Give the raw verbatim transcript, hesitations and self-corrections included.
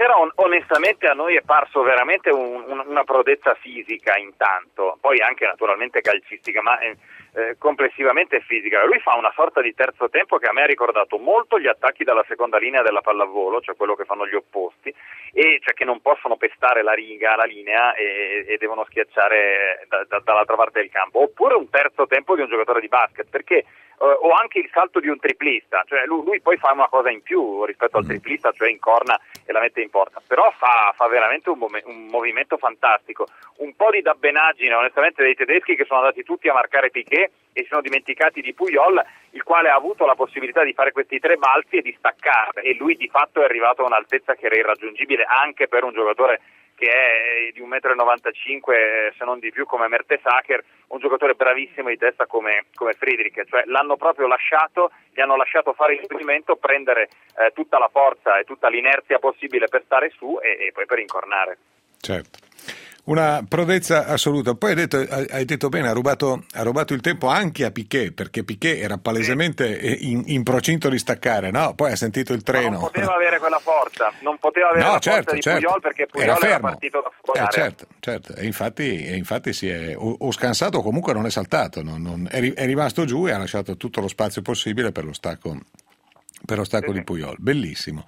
Però on- onestamente a noi è parso veramente un, un, una prodezza fisica intanto, poi anche naturalmente calcistica, ma eh, eh, complessivamente fisica. Lui fa una sorta di terzo tempo che a me ha ricordato molto gli attacchi dalla seconda linea della pallavolo, cioè quello che fanno gli opposti, e cioè che non possono pestare la riga, la linea e, e devono schiacciare da, da, dall'altra parte del campo, oppure un terzo tempo di un giocatore di basket, perché Uh, o anche il salto di un triplista, cioè lui, lui poi fa una cosa in più rispetto al triplista, cioè incorna e la mette in porta, però fa, fa veramente un, mom- un movimento fantastico, un po' di dabbenaggine onestamente dei tedeschi che sono andati tutti a marcare Piqué e si sono dimenticati di Puyol, il quale ha avuto la possibilità di fare questi tre balzi e di staccare, e lui di fatto è arrivato a un'altezza che era irraggiungibile anche per un giocatore che è di un metro e novantacinque se non di più come Mertesacker, un giocatore bravissimo di testa come, come Friedrich, cioè l'hanno proprio lasciato, gli hanno lasciato fare il movimento, prendere eh, tutta la forza e tutta l'inerzia possibile per stare su e, e poi per incornare. Certo. Una prodezza assoluta. Poi hai detto, hai detto bene, ha rubato, ha rubato il tempo anche a Piqué, perché Piqué era palesemente in, in procinto di staccare, no? Poi ha sentito il treno. Ma non poteva avere quella forza, non poteva avere no, la certo, forza di certo. Puyol, perché Puyol era, era, fermo. partito da fuori. Eh, certo, certo. E infatti, e infatti si è o, o scansato o comunque non è saltato, non, non, è, è rimasto giù e ha lasciato tutto lo spazio possibile per lo stacco, per lo stacco Sì, di sì. Puyol. Bellissimo.